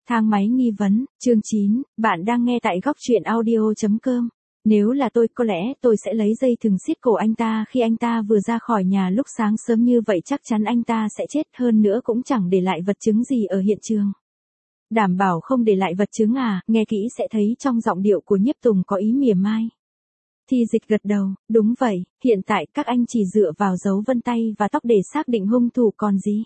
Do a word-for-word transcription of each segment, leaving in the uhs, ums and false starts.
Thang máy nghi vấn, chương chín, bạn đang nghe tại góc truyện audio chấm com. Nếu là tôi, có lẽ tôi sẽ lấy dây thừng siết cổ anh ta khi anh ta vừa ra khỏi nhà lúc sáng sớm, như vậy chắc chắn anh ta sẽ chết, hơn nữa cũng chẳng để lại vật chứng gì ở hiện trường. Đảm bảo không để lại vật chứng à? Nghe kỹ sẽ thấy trong giọng điệu của Nhiếp Tùng có ý mỉa mai. Thi Dịch gật đầu, đúng vậy, hiện tại các anh chỉ dựa vào dấu vân tay và tóc để xác định hung thủ còn gì.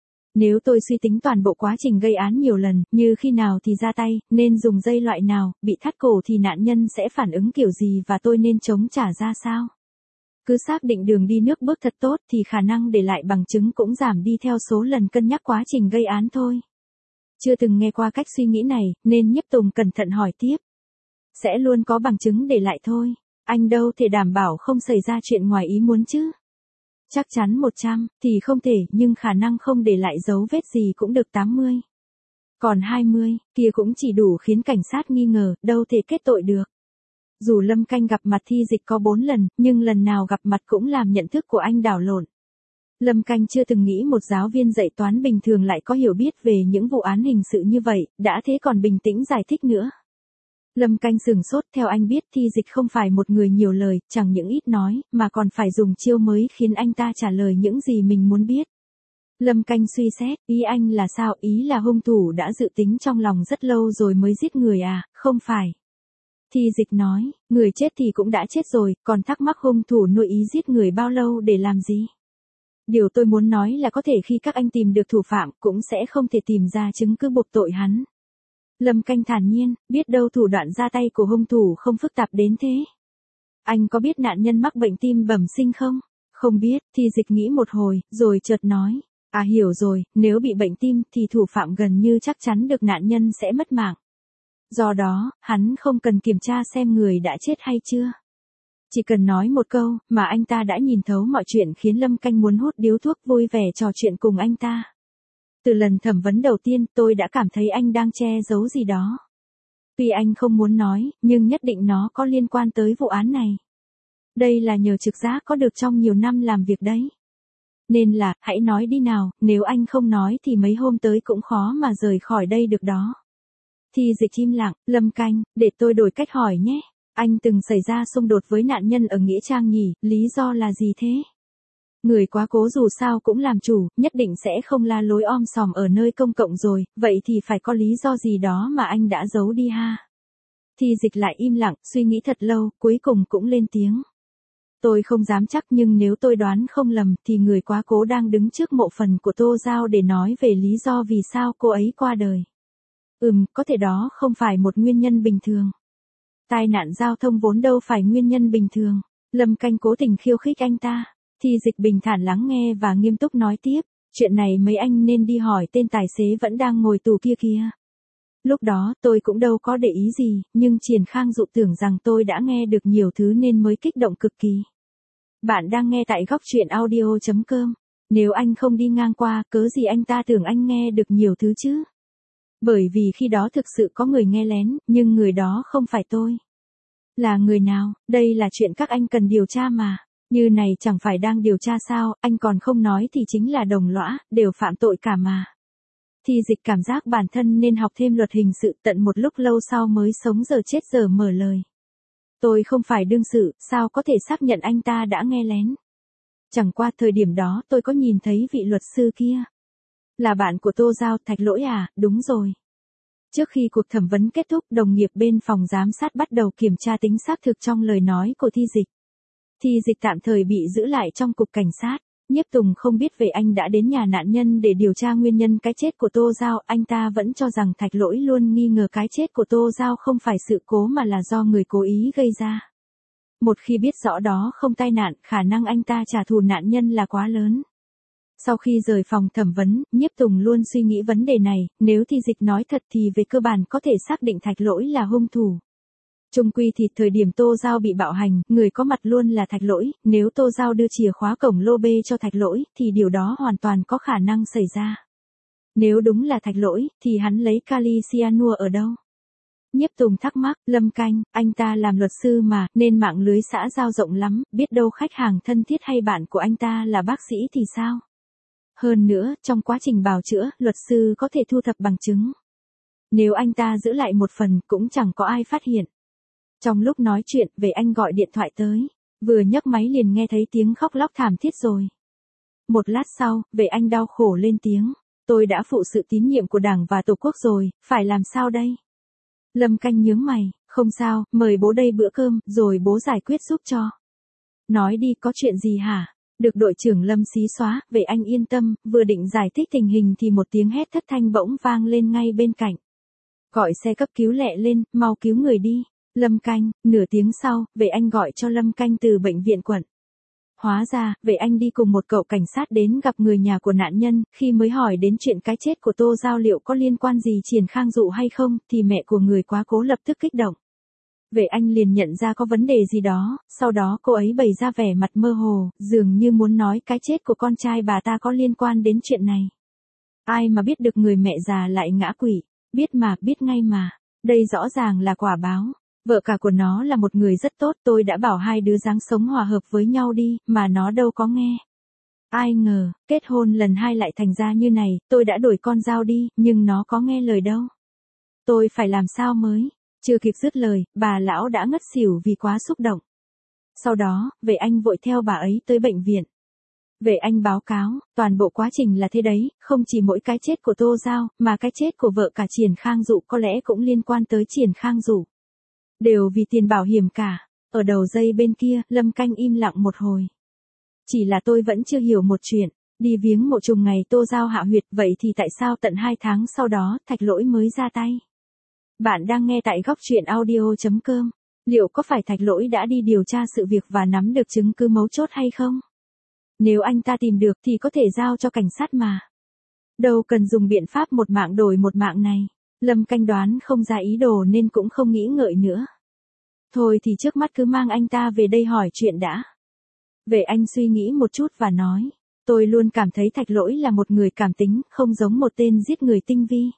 Nếu tôi suy tính toàn bộ quá trình gây án nhiều lần, như khi nào thì ra tay, nên dùng dây loại nào, bị thắt cổ thì nạn nhân sẽ phản ứng kiểu gì và tôi nên chống trả ra sao. Cứ xác định đường đi nước bước thật tốt thì khả năng để lại bằng chứng cũng giảm đi theo số lần cân nhắc quá trình gây án thôi. Chưa từng nghe qua cách suy nghĩ này, nên Nhiếp Tùng cẩn thận hỏi tiếp. Sẽ luôn có bằng chứng để lại thôi, anh đâu thể đảm bảo không xảy ra chuyện ngoài ý muốn chứ. Chắc chắn một trăm, thì không thể, nhưng khả năng không để lại dấu vết gì cũng được tám mươi. Còn hai mươi, kia cũng chỉ đủ khiến cảnh sát nghi ngờ, đâu thể kết tội được. Dù Lâm Canh gặp mặt Thi Dịch có bốn lần, nhưng lần nào gặp mặt cũng làm nhận thức của anh đảo lộn. Lâm Canh chưa từng nghĩ một giáo viên dạy toán bình thường lại có hiểu biết về những vụ án hình sự như vậy, đã thế còn bình tĩnh giải thích nữa. Lâm Canh sửng sốt, theo anh biết Thi Dịch không phải một người nhiều lời, chẳng những ít nói, mà còn phải dùng chiêu mới khiến anh ta trả lời những gì mình muốn biết. Lâm Canh suy xét, ý anh là sao? Ý là hung thủ đã dự tính trong lòng rất lâu rồi mới giết người à? Không phải. Thi Dịch nói, người chết thì cũng đã chết rồi, còn thắc mắc hung thủ nuôi ý giết người bao lâu để làm gì? Điều tôi muốn nói là có thể khi các anh tìm được thủ phạm, cũng sẽ không thể tìm ra chứng cứ buộc tội hắn. Lâm Canh thản nhiên, biết đâu thủ đoạn ra tay của hung thủ không phức tạp đến thế. Anh có biết nạn nhân mắc bệnh tim bẩm sinh không? Không biết. Thi Dịch nghĩ một hồi, rồi chợt nói. À, hiểu rồi, nếu bị bệnh tim thì thủ phạm gần như chắc chắn được nạn nhân sẽ mất mạng. Do đó, hắn không cần kiểm tra xem người đã chết hay chưa. Chỉ cần nói một câu, mà anh ta đã nhìn thấu mọi chuyện, khiến Lâm Canh muốn hút điếu thuốc vui vẻ trò chuyện cùng anh ta. Từ lần thẩm vấn đầu tiên, tôi đã cảm thấy anh đang che giấu gì đó. Tuy anh không muốn nói, nhưng nhất định nó có liên quan tới vụ án này. Đây là nhờ trực giác có được trong nhiều năm làm việc đấy. Nên là, hãy nói đi nào, nếu anh không nói thì mấy hôm tới cũng khó mà rời khỏi đây được đó. Thi Dịch im lặng, Lâm Canh, để tôi đổi cách hỏi nhé. Anh từng xảy ra xung đột với nạn nhân ở Nghĩa Trang nhỉ, lý do là gì thế? Người quá cố dù sao cũng làm chủ, nhất định sẽ không la lối om sòm ở nơi công cộng rồi, vậy thì phải có lý do gì đó mà anh đã giấu đi ha. Thi Dịch lại im lặng, suy nghĩ thật lâu, cuối cùng cũng lên tiếng. Tôi không dám chắc, nhưng nếu tôi đoán không lầm thì người quá cố đang đứng trước mộ phần của Tô Giao để nói về lý do vì sao cô ấy qua đời. Ừm, có thể đó không phải một nguyên nhân bình thường. Tai nạn giao thông vốn đâu phải nguyên nhân bình thường. Lâm Canh cố tình khiêu khích anh ta. Thi Dịch bình thản lắng nghe và nghiêm túc nói tiếp, chuyện này mấy anh nên đi hỏi tên tài xế vẫn đang ngồi tù kia kia. Lúc đó tôi cũng đâu có để ý gì, nhưng Triển Khang dụ tưởng rằng tôi đã nghe được nhiều thứ nên mới kích động cực kỳ. Bạn đang nghe tại góc truyện audio chấm com. Nếu anh không đi ngang qua, cớ gì anh ta tưởng anh nghe được nhiều thứ chứ? Bởi vì khi đó thực sự có người nghe lén, nhưng người đó không phải tôi. Là người nào? Đây là chuyện các anh cần điều tra mà. Như này chẳng phải đang điều tra sao, anh còn không nói thì chính là đồng lõa, đều phạm tội cả mà. Thi Dịch cảm giác bản thân nên học thêm luật hình sự, tận một lúc lâu sau mới sống giờ chết giờ mở lời. Tôi không phải đương sự, sao có thể xác nhận anh ta đã nghe lén. Chẳng qua thời điểm đó tôi có nhìn thấy vị luật sư kia. Là bạn của Tô Giao, Thạch Lỗi à? Đúng rồi. Trước khi cuộc thẩm vấn kết thúc, đồng nghiệp bên phòng giám sát bắt đầu kiểm tra tính xác thực trong lời nói của Thi Dịch. Thi Dịch tạm thời bị giữ lại trong cục cảnh sát. Nhiếp Tùng không biết về anh đã đến nhà nạn nhân để điều tra nguyên nhân cái chết của Tô Giao, anh ta vẫn cho rằng Thạch Lỗi luôn nghi ngờ cái chết của Tô Giao không phải sự cố mà là do người cố ý gây ra. Một khi biết rõ đó không tai nạn, khả năng anh ta trả thù nạn nhân là quá lớn. Sau khi rời phòng thẩm vấn, Nhiếp Tùng luôn suy nghĩ vấn đề này, nếu Thi Dịch nói thật thì về cơ bản có thể xác định Thạch Lỗi là hung thủ. Chung quy thì thời điểm Tô Giao bị bạo hành, người có mặt luôn là Thạch Lỗi, nếu Tô Giao đưa chìa khóa cổng lô bê cho Thạch Lỗi, thì điều đó hoàn toàn có khả năng xảy ra. Nếu đúng là Thạch Lỗi, thì hắn lấy kali cyanua ở đâu? Nhiếp Tùng thắc mắc, Lâm Canh, anh ta làm luật sư mà, nên mạng lưới xã giao rộng lắm, biết đâu khách hàng thân thiết hay bạn của anh ta là bác sĩ thì sao? Hơn nữa, trong quá trình bào chữa, luật sư có thể thu thập bằng chứng. Nếu anh ta giữ lại một phần cũng chẳng có ai phát hiện. Trong lúc nói chuyện, về anh gọi điện thoại tới. Vừa nhấc máy liền nghe thấy tiếng khóc lóc thảm thiết rồi. Một lát sau, về anh đau khổ lên tiếng. Tôi đã phụ sự tín nhiệm của Đảng và Tổ quốc rồi, phải làm sao đây? Lâm Canh nhướng mày, không sao, mời bố đây bữa cơm, rồi bố giải quyết giúp cho. Nói đi, có chuyện gì hả? Được đội trưởng Lâm xí xóa, về anh yên tâm, vừa định giải thích tình hình thì một tiếng hét thất thanh bỗng vang lên ngay bên cạnh. Gọi xe cấp cứu lẹ lên, mau cứu người đi. Lâm Canh, nửa tiếng sau, về anh gọi cho Lâm Canh từ bệnh viện quận. Hóa ra, về anh đi cùng một cậu cảnh sát đến gặp người nhà của nạn nhân, khi mới hỏi đến chuyện cái chết của Tô Giao liệu có liên quan gì Triển Khang Dụ hay không, thì mẹ của người quá cố lập tức kích động. Về anh liền nhận ra có vấn đề gì đó, sau đó cô ấy bày ra vẻ mặt mơ hồ, dường như muốn nói cái chết của con trai bà ta có liên quan đến chuyện này. Ai mà biết được người mẹ già lại ngã quỵ, biết mà, biết ngay mà, đây rõ ràng là quả báo. Vợ cả của nó là một người rất tốt, tôi đã bảo hai đứa dáng sống hòa hợp với nhau đi, mà nó đâu có nghe. Ai ngờ, kết hôn lần hai lại thành ra như này, tôi đã đổi con dao đi, nhưng nó có nghe lời đâu. Tôi phải làm sao mới? Chưa kịp dứt lời, bà lão đã ngất xỉu vì quá xúc động. Sau đó, về anh vội theo bà ấy tới bệnh viện. Về anh báo cáo, toàn bộ quá trình là thế đấy, không chỉ mỗi cái chết của Tô Giao, mà cái chết của vợ cả Triển Khang Dụ có lẽ cũng liên quan tới Triển Khang Dụ. Đều vì tiền bảo hiểm cả. Ở đầu dây bên kia, Lâm Canh im lặng một hồi. Chỉ là tôi vẫn chưa hiểu một chuyện. Đi viếng mộ trùng ngày Tô Giao hạ huyệt, vậy thì tại sao tận hai tháng sau đó, Thạch Lỗi mới ra tay? Bạn đang nghe tại góc truyện audio chấm com. Liệu có phải Thạch Lỗi đã đi điều tra sự việc và nắm được chứng cứ mấu chốt hay không? Nếu anh ta tìm được thì có thể giao cho cảnh sát mà. Đâu cần dùng biện pháp một mạng đổi một mạng này. Lâm Canh đoán không ra ý đồ nên cũng không nghĩ ngợi nữa. Thôi thì trước mắt cứ mang anh ta về đây hỏi chuyện đã. Về anh suy nghĩ một chút và nói. Tôi luôn cảm thấy Thạch Lỗi là một người cảm tính, không giống một tên giết người tinh vi.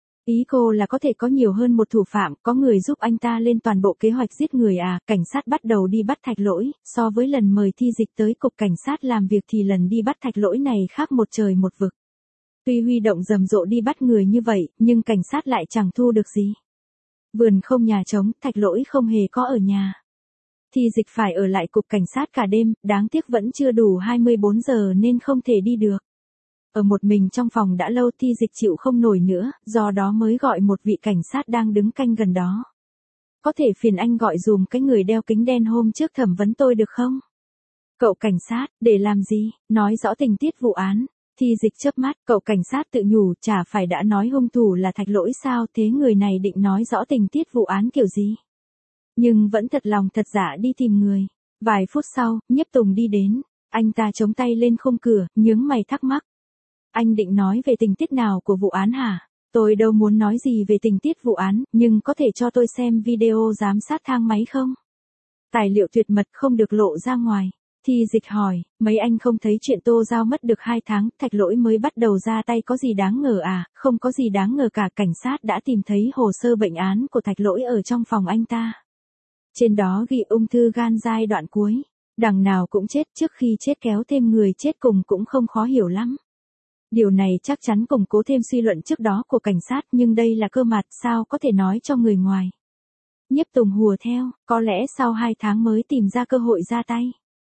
Ý cô là có thể có nhiều hơn một thủ phạm, có người giúp anh ta lên toàn bộ kế hoạch giết người à? Cảnh sát bắt đầu đi bắt Thạch Lỗi, so với lần mời Thi Dịch tới cục cảnh sát làm việc thì lần đi bắt Thạch Lỗi này khác một trời một vực. Tuy huy động rầm rộ đi bắt người như vậy, nhưng cảnh sát lại chẳng thu được gì. Vườn không nhà trống, Thạch Lỗi không hề có ở nhà. Thi Dịch phải ở lại cục cảnh sát cả đêm, đáng tiếc vẫn chưa đủ hai mươi bốn giờ nên không thể đi được. Ở một mình trong phòng đã lâu Thi Dịch chịu không nổi nữa, do đó mới gọi một vị cảnh sát đang đứng canh gần đó. Có thể phiền anh gọi dùm cái người đeo kính đen hôm trước thẩm vấn tôi được không? Cậu cảnh sát, để làm gì? Nói rõ tình tiết vụ án. Thi Dịch chớp mắt, cậu cảnh sát tự nhủ, chả phải đã nói hung thủ là Thạch Lỗi sao, thế người này định nói rõ tình tiết vụ án kiểu gì? Nhưng vẫn thật lòng thật dạ đi tìm người. Vài phút sau, Nhiếp Tùng đi đến, anh ta chống tay lên khung cửa, nhướng mày thắc mắc. Anh định nói về tình tiết nào của vụ án hả? Tôi đâu muốn nói gì về tình tiết vụ án, nhưng có thể cho tôi xem video giám sát thang máy không? Tài liệu tuyệt mật không được lộ ra ngoài. Thi Dịch hỏi, mấy anh không thấy chuyện Tô Giao mất được hai tháng, Thạch Lỗi mới bắt đầu ra tay có gì đáng ngờ à? Không có gì đáng ngờ cả, cảnh sát đã tìm thấy hồ sơ bệnh án của Thạch Lỗi ở trong phòng anh ta. Trên đó ghi ung thư gan giai đoạn cuối. Đằng nào cũng chết, trước khi chết kéo thêm người chết cùng cũng không khó hiểu lắm. Điều này chắc chắn củng cố thêm suy luận trước đó của cảnh sát, nhưng đây là cơ mật, sao có thể nói cho người ngoài. Nhiếp Tùng hùa theo, có lẽ sau hai tháng mới tìm ra cơ hội ra tay.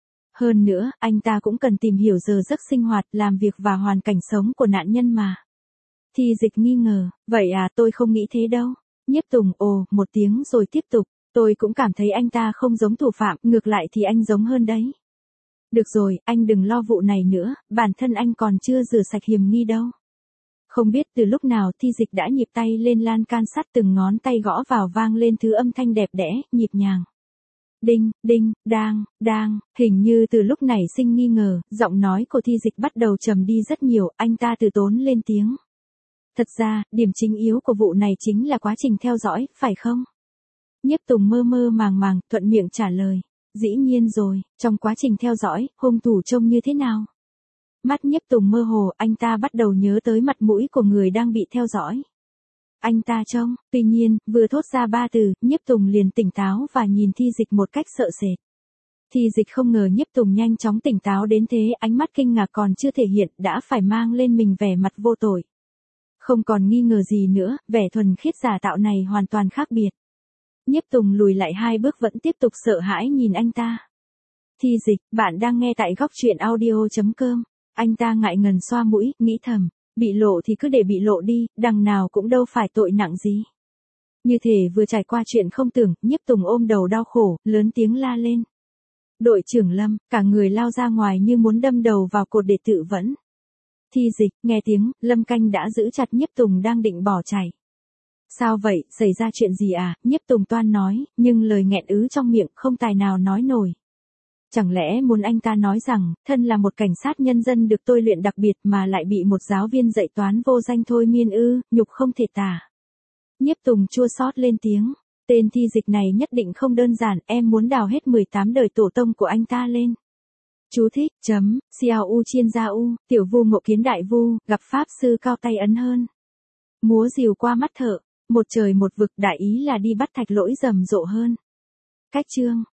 Hơn nữa, anh ta cũng cần tìm hiểu giờ giấc sinh hoạt, làm việc và hoàn cảnh sống của nạn nhân mà. Thi Dịch nghi ngờ, vậy à, tôi không nghĩ thế đâu. Nhiếp Tùng ồ một tiếng rồi tiếp tục, tôi cũng cảm thấy anh ta không giống thủ phạm, ngược lại thì anh giống hơn đấy. Được rồi, anh đừng lo vụ này nữa, bản thân anh còn chưa rửa sạch hiểm nghi đâu. Không biết từ lúc nào Thi Dịch đã nhịp tay lên lan can sắt, từng ngón tay gõ vào vang lên thứ âm thanh đẹp đẽ, nhịp nhàng. Đinh, đinh, đang, đang, hình như từ lúc nảy sinh nghi ngờ, giọng nói của Thi Dịch bắt đầu trầm đi rất nhiều, anh ta từ tốn lên tiếng. Thật ra, điểm chính yếu của vụ này chính là quá trình theo dõi, phải không? Nhiếp Tùng mơ mơ màng màng, thuận miệng trả lời. Dĩ nhiên rồi, trong quá trình theo dõi, hung thủ trông như thế nào? Mắt Nhiếp Tùng mơ hồ, anh ta bắt đầu nhớ tới mặt mũi của người đang bị theo dõi. Anh ta trông, tuy nhiên, vừa thốt ra ba từ, Nhiếp Tùng liền tỉnh táo và nhìn Thi Dịch một cách sợ sệt. Thi Dịch không ngờ Nhiếp Tùng nhanh chóng tỉnh táo đến thế, ánh mắt kinh ngạc còn chưa thể hiện, đã phải mang lên mình vẻ mặt vô tội. Không còn nghi ngờ gì nữa, vẻ thuần khiết giả tạo này hoàn toàn khác biệt. Nhiếp Tùng lùi lại hai bước vẫn tiếp tục sợ hãi nhìn anh ta. Thi Dịch, bạn đang nghe tại góc truyện audio.com. Anh ta ngại ngần xoa mũi, nghĩ thầm, bị lộ thì cứ để bị lộ đi, đằng nào cũng đâu phải tội nặng gì. Như thể vừa trải qua chuyện không tưởng, Nhiếp Tùng ôm đầu đau khổ, lớn tiếng la lên. Đội trưởng Lâm, cả người lao ra ngoài như muốn đâm đầu vào cột để tự vẫn. Thi Dịch, nghe tiếng, Lâm Canh đã giữ chặt Nhiếp Tùng đang định bỏ chạy. Sao vậy, xảy ra chuyện gì à, Nhiếp Tùng toan nói, nhưng lời nghẹn ứ trong miệng không tài nào nói nổi. Chẳng lẽ muốn anh ta nói rằng, thân là một cảnh sát nhân dân được tôi luyện đặc biệt mà lại bị một giáo viên dạy toán vô danh thôi miên ư, nhục không thể tả. Nhiếp Tùng chua xót lên tiếng, tên Thi Dịch này nhất định không đơn giản, em muốn đào hết mười tám đời tổ tông của anh ta lên. Chú thích, chấm, Xiao U Chiên Gia U, tiểu vu ngộ kiến đại vu, gặp pháp sư cao tay ấn hơn. Múa rìu qua mắt thợ, một trời một vực, đại ý là đi bắt thạch lỗi rầm rộ hơn. Cách chương.